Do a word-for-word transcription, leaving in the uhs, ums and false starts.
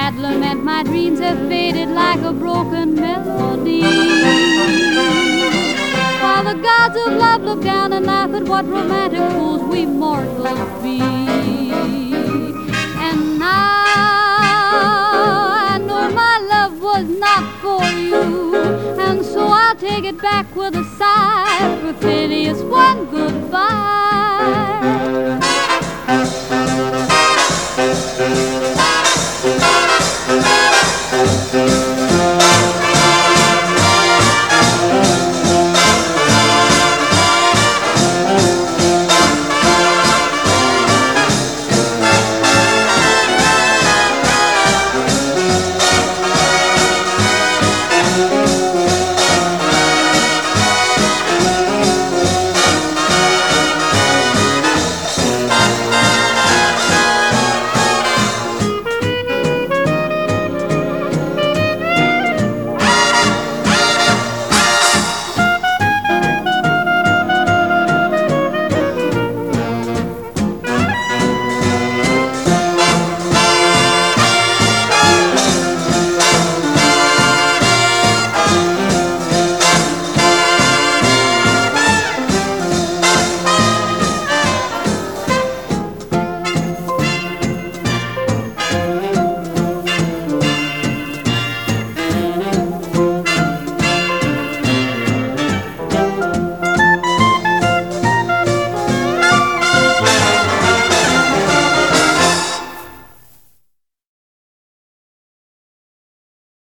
Madeline, and my dreams have faded like a broken melody. While the gods of love look down and laugh at what romantic fools we mortals be. And now I know my love was not for you, and so I'll take it back with a sigh. For Phileas, one